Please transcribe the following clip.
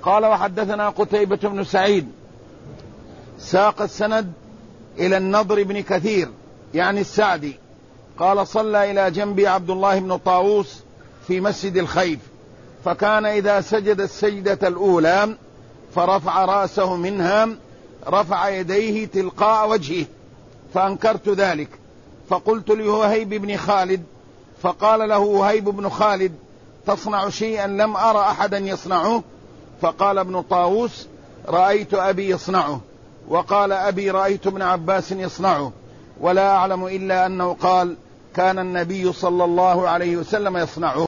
قال وحدثنا قتيبة بن سعيد ساق السند إلى النضر بن كثير يعني السعدي قال صلى إلى جنبي عبد الله بن طاووس في مسجد الخيف، فكان إذا سجد السجدة الأولى فرفع رأسه منها رفع يديه تلقاء وجهه، فأنكرت ذلك فقلت لوهيب بن خالد، فقال له وهيب بن خالد تصنع شيئا لم أرى أحدا يصنعه؟ فقال ابن طاووس رأيت أبي يصنعه، وقال أبي رأيت ابن عباس يصنعه، ولا أعلم إلا أنه قال كان النبي صلى الله عليه وسلم يصنعه.